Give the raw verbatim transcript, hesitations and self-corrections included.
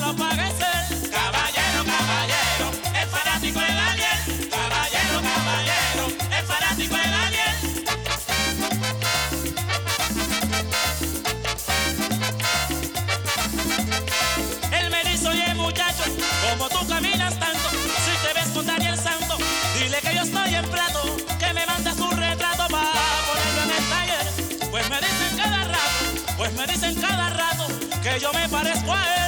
lo pague ser. Caballero, caballero, es fanático de Daniel. Caballero, caballero, es fanático de Daniel. Él me dice, oye muchacho, como tú caminas tanto, si te ves con Daniel Santo, dile que yo estoy en plato, que me manda su retrato para ponerlo en el taller. Pues me dicen cada rato, pues me dicen cada rato que yo me parezco a él.